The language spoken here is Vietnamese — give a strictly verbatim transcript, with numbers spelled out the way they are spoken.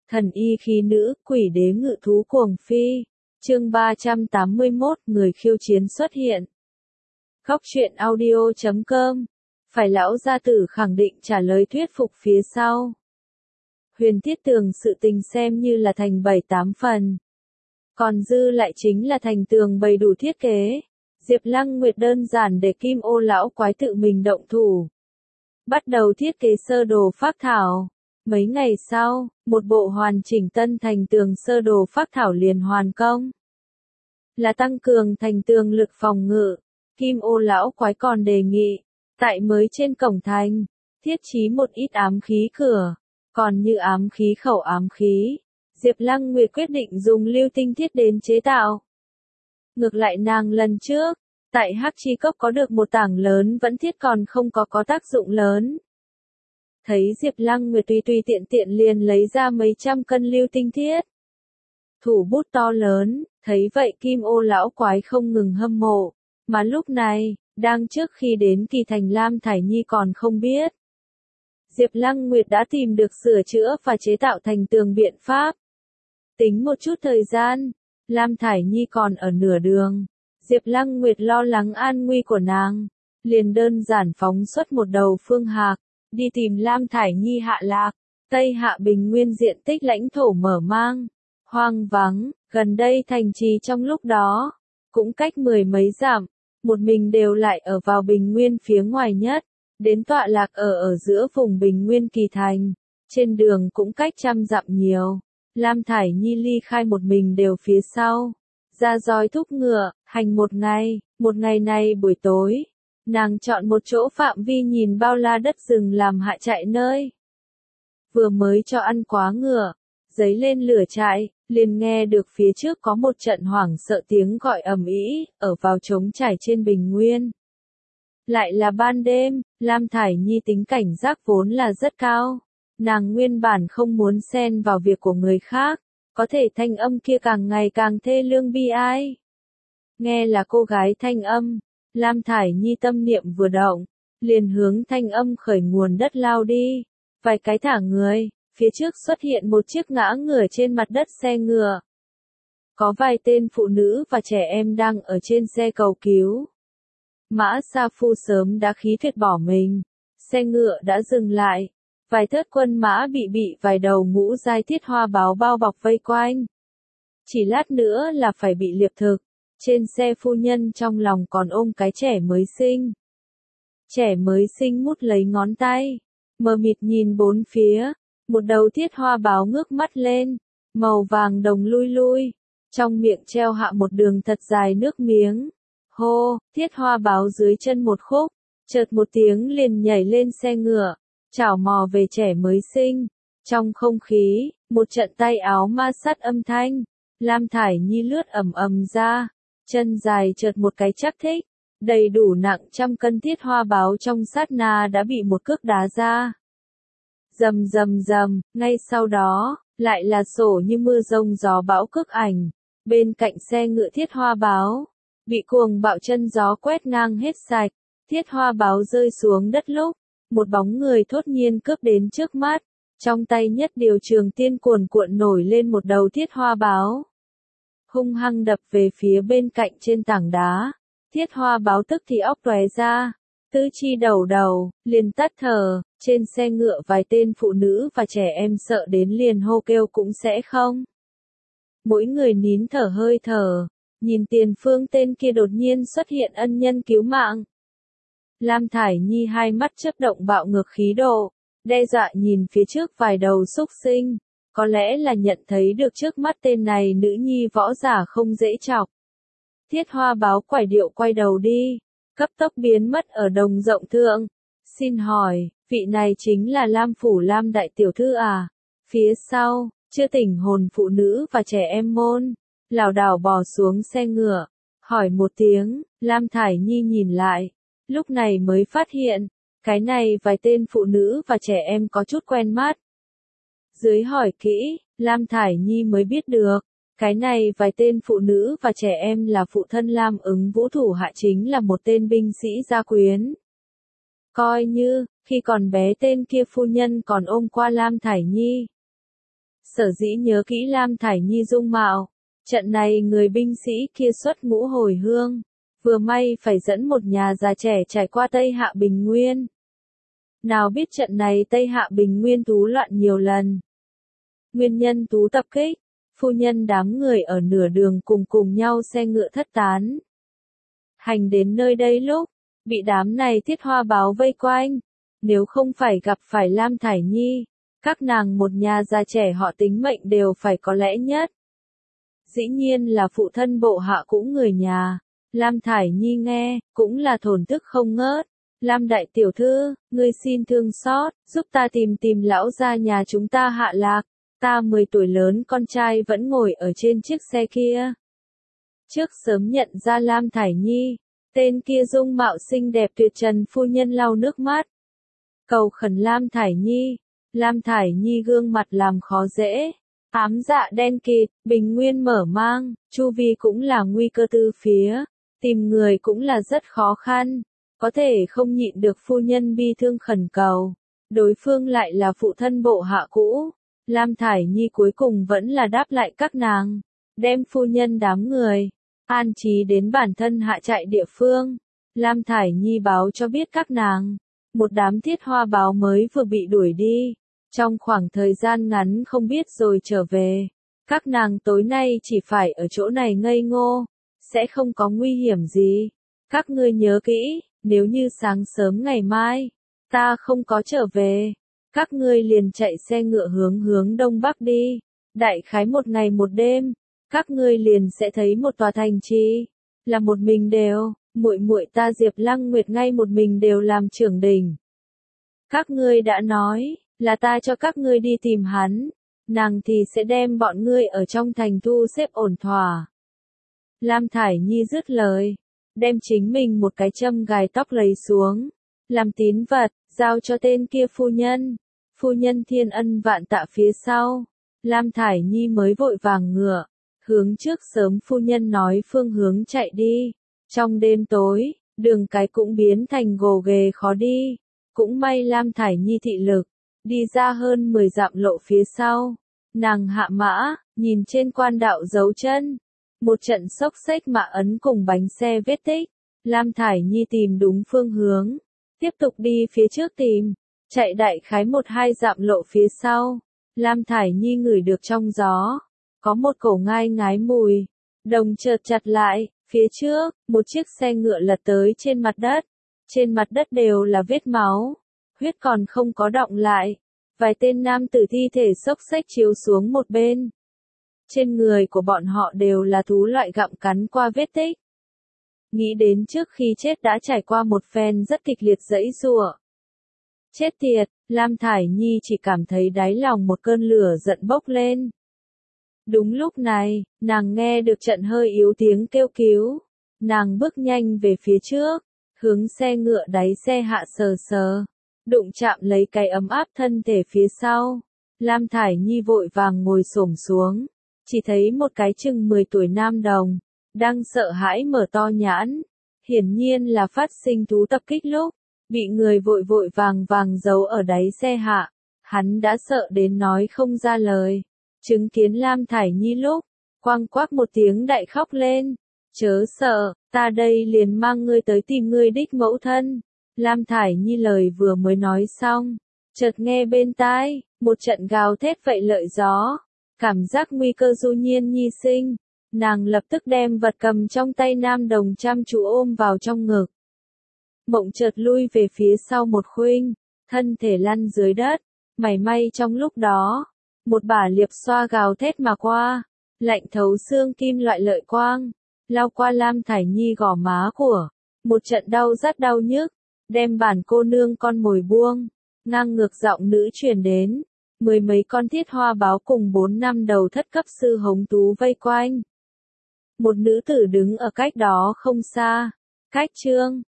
Thần y khí nữ, quỷ đế ngự thú cuồng phi. Chương ba trăm tám mươi mốt, người khiêu chiến xuất hiện. Góc truyện audio chấm com. Phải lão gia tử khẳng định trả lời thuyết phục phía sau. Huyền Thiết Tường sự tình xem như là thành bảy tám phần. Còn dư lại chính là thành tường bày đủ thiết kế. Diệp Lăng Nguyệt đơn giản để Kim Ô lão quái tự mình động thủ. Bắt đầu thiết kế sơ đồ phác thảo. Mấy ngày sau, một bộ hoàn chỉnh tân thành tường sơ đồ phác thảo liền hoàn công. Là tăng cường thành tường lực phòng ngự, Kim Ô lão quái còn đề nghị, tại mới trên cổng thành, thiết trí một ít ám khí cửa, còn như ám khí khẩu ám khí, Diệp Lăng Nguyệt quyết định dùng lưu tinh thiết đến chế tạo. Ngược lại nàng lần trước, tại Hắc Chi Cốc có được một tảng lớn vẫn thiết còn không có có tác dụng lớn. Thấy Diệp Lăng Nguyệt tùy tùy tiện tiện liền lấy ra mấy trăm cân lưu tinh thiết. Thủ bút to lớn, thấy vậy Kim Ô lão quái không ngừng hâm mộ, mà lúc này, đang trước khi đến Kỳ Thành Lam Thải Nhi còn không biết. Diệp Lăng Nguyệt đã tìm được sửa chữa và chế tạo thành tường biện pháp. Tính một chút thời gian, Lam Thải Nhi còn ở nửa đường, Diệp Lăng Nguyệt lo lắng an nguy của nàng, liền đơn giản phóng xuất một đầu phương hạc, đi tìm Lam Thải Nhi hạ lạc. Tây Hạ Bình Nguyên diện tích lãnh thổ mở mang, hoang vắng, gần đây thành trì trong lúc đó, cũng cách mười mấy dặm, một mình đều lại ở vào Bình Nguyên phía ngoài nhất, đến tọa lạc ở ở giữa vùng Bình Nguyên Kỳ Thành, trên đường cũng cách trăm dặm nhiều. Lam Thải Nhi ly khai một mình đều phía sau, ra roi thúc ngựa, hành một ngày, một ngày này buổi tối, nàng chọn một chỗ phạm vi nhìn bao la đất rừng làm hạ trại nơi. Vừa mới cho ăn quá ngựa, giấy lên lửa trại, liền nghe được phía trước có một trận hoảng sợ tiếng gọi ầm ĩ, ở vào trống trải trên bình nguyên. Lại là ban đêm, Lam Thải Nhi tính cảnh giác vốn là rất cao. Nàng nguyên bản không muốn xen vào việc của người khác, có thể thanh âm kia càng ngày càng thê lương bi ai. Nghe là cô gái thanh âm, Lam Thải Nhi tâm niệm vừa động, liền hướng thanh âm khởi nguồn đất lao đi, vài cái thả người, phía trước xuất hiện một chiếc ngã ngửa trên mặt đất xe ngựa. Có vài tên phụ nữ và trẻ em đang ở trên xe cầu cứu. Mã Sa Phu sớm đã khí tuyệt bỏ mình, xe ngựa đã dừng lại, vài thớt quân mã bị bị vài đầu ngũ giai thiết hoa báo bao bọc vây quanh. Chỉ lát nữa là phải bị liệp thực. Trên xe phu nhân trong lòng còn ôm cái trẻ mới sinh. Trẻ mới sinh mút lấy ngón tay, mờ mịt nhìn bốn phía, một đầu thiết hoa báo ngước mắt lên, màu vàng đồng lui lui, trong miệng treo hạ một đường thật dài nước miếng. Hô, thiết hoa báo dưới chân một khúc, chợt một tiếng liền nhảy lên xe ngựa, chảo mò về trẻ mới sinh. Trong không khí, một trận tay áo ma sát âm thanh, Lam Thải Nhi lướt ầm ầm ra. Chân dài chợt một cái chắc thích, đầy đủ nặng trăm cân thiết hoa báo trong sát na đã bị một cước đá ra. Rầm rầm rầm, ngay sau đó, lại là sổ như mưa rông gió bão cước ảnh, bên cạnh xe ngựa thiết hoa báo, bị cuồng bạo chân gió quét ngang hết sạch, thiết hoa báo rơi xuống đất lúc, một bóng người thốt nhiên cướp đến trước mắt, trong tay nhất điều trường tiên cuồn cuộn nổi lên một đầu thiết hoa báo. Hung hăng đập về phía bên cạnh trên tảng đá, thiết hoa báo tức thì óc tóe ra, tứ chi đầu đầu, liền tắt thở, trên xe ngựa vài tên phụ nữ và trẻ em sợ đến liền hô kêu cũng sẽ không. Mỗi người nín thở hơi thở, nhìn tiền phương tên kia đột nhiên xuất hiện ân nhân cứu mạng. Lam Thải Nhi hai mắt chớp động bạo ngược khí độ, đe dọa nhìn phía trước vài đầu xúc sinh. Có lẽ là nhận thấy được trước mắt tên này nữ nhi võ giả không dễ chọc. Thiết hoa báo quải điệu quay đầu đi, cấp tốc biến mất ở đồng rộng thượng. Xin hỏi, vị này chính là Lam Phủ Lam Đại Tiểu Thư à? Phía sau, chưa tỉnh hồn phụ nữ và trẻ em môn, lảo đảo bò xuống xe ngựa, hỏi một tiếng. Lam Thải Nhi nhìn lại, lúc này mới phát hiện, cái này vài tên phụ nữ và trẻ em có chút quen mắt. Dưới hỏi kỹ, Lam Thải Nhi mới biết được, cái này vài tên phụ nữ và trẻ em là phụ thân Lam Ứng Vũ thủ hạ chính là một tên binh sĩ gia quyến. Coi như, khi còn bé tên kia phu nhân còn ôm qua Lam Thải Nhi. Sở dĩ nhớ kỹ Lam Thải Nhi dung mạo, trận này người binh sĩ kia xuất ngũ hồi hương, vừa may phải dẫn một nhà già trẻ trải qua Tây Hạ Bình Nguyên. Nào biết trận này Tây Hạ Bình Nguyên tú loạn nhiều lần. Nguyên nhân tú tập kích, phu nhân đám người ở nửa đường cùng cùng nhau xe ngựa thất tán. Hành đến nơi đây lúc, bị đám này thiết hoa báo vây quanh, nếu không phải gặp phải Lam Thải Nhi, các nàng một nhà già trẻ họ tính mệnh đều phải có lẽ nhất. Dĩ nhiên là phụ thân bộ hạ cũng người nhà, Lam Thải Nhi nghe, cũng là thổn thức không ngớt. Lam đại tiểu thư, ngươi xin thương xót, giúp ta tìm tìm lão gia nhà chúng ta hạ lạc, ta mười tuổi lớn con trai vẫn ngồi ở trên chiếc xe kia. Trước sớm nhận ra Lam Thải Nhi, tên kia dung mạo xinh đẹp tuyệt trần phu nhân lau nước mắt. Cầu khẩn Lam Thải Nhi, Lam Thải Nhi gương mặt làm khó dễ, ám dạ đen kịt, bình nguyên mở mang, chu vi cũng là nguy cơ từ phía, tìm người cũng là rất khó khăn. Có thể không nhịn được phu nhân bi thương khẩn cầu, đối phương lại là phụ thân bộ hạ cũ, Lam Thải Nhi cuối cùng vẫn là đáp lại các nàng, đem phu nhân đám người, an trí đến bản thân hạ trại địa phương, Lam Thải Nhi báo cho biết các nàng, một đám thiết hoa báo mới vừa bị đuổi đi, trong khoảng thời gian ngắn không biết rồi trở về, các nàng tối nay chỉ phải ở chỗ này ngây ngô, sẽ không có nguy hiểm gì, các ngươi nhớ kỹ. Nếu như sáng sớm ngày mai, ta không có trở về, các ngươi liền chạy xe ngựa hướng hướng đông bắc đi, đại khái một ngày một đêm, các ngươi liền sẽ thấy một tòa thành trì, là một mình đều, muội muội ta Diệp Lăng Nguyệt ngay một mình đều làm trưởng đình. Các ngươi đã nói, là ta cho các ngươi đi tìm hắn, nàng thì sẽ đem bọn ngươi ở trong thành thu xếp ổn thỏa. Lam Thải Nhi dứt lời. Đem chính mình một cái châm gài tóc lấy xuống, làm tín vật, giao cho tên kia phu nhân. Phu nhân thiên ân vạn tạ phía sau, Lam Thải Nhi mới vội vàng ngựa, hướng trước sớm phu nhân nói phương hướng chạy đi. Trong đêm tối, đường cái cũng biến thành gồ ghề khó đi, cũng may Lam Thải Nhi thị lực, đi ra hơn mười dặm lộ phía sau. Nàng hạ mã, nhìn trên quan đạo dấu chân. Một trận xốc xếch mạ ấn cùng bánh xe vết tích, Lam Thải Nhi tìm đúng phương hướng, tiếp tục đi phía trước tìm, chạy đại khái một hai dặm lộ phía sau, Lam Thải Nhi ngửi được trong gió, có một cổ ngai ngái mùi, đồng chợt chặt lại, phía trước, một chiếc xe ngựa lật tới trên mặt đất, trên mặt đất đều là vết máu, huyết còn không có đọng lại, vài tên nam tử thi thể xốc xếch chiếu xuống một bên. Trên người của bọn họ đều là thú loại gặm cắn qua vết tích. Nghĩ đến trước khi chết đã trải qua một phen rất kịch liệt giãy giụa. Chết tiệt, Lam Thải Nhi chỉ cảm thấy đáy lòng một cơn lửa giận bốc lên. Đúng lúc này, nàng nghe được trận hơi yếu tiếng kêu cứu. Nàng bước nhanh về phía trước, hướng xe ngựa đáy xe hạ sờ sờ, đụng chạm lấy cái ấm áp thân thể phía sau. Lam Thải Nhi vội vàng ngồi xổm xuống. Chỉ thấy một cái chừng mười tuổi nam đồng, đang sợ hãi mở to nhãn, hiển nhiên là phát sinh thú tập kích lúc, bị người vội vội vàng vàng giấu ở đáy xe hạ, hắn đã sợ đến nói không ra lời, chứng kiến Lam Thải Nhi lúc, quang quác một tiếng đại khóc lên, chớ sợ, ta đây liền mang ngươi tới tìm ngươi đích mẫu thân, Lam Thải Nhi lời vừa mới nói xong, chợt nghe bên tai, một trận gào thét vậy lợi gió. Cảm giác nguy cơ du nhiên nhi sinh, nàng lập tức đem vật cầm trong tay nam đồng chăm chú ôm vào trong ngực. Mộng chợt lui về phía sau một khuynh, thân thể lăn dưới đất, mảy may trong lúc đó, một bả liệp xoa gào thét mà qua, lạnh thấu xương kim loại lợi quang, lao qua Lam Thải Nhi gò má của, một trận đau rát đau nhức, đem bản cô nương con mồi buông, ngang ngược giọng nữ truyền đến. Mười mấy con thiết hoa báo cùng bốn năm đầu thất cấp sư hống tú vây quanh. Một nữ tử đứng ở cách đó không xa. Cách chương,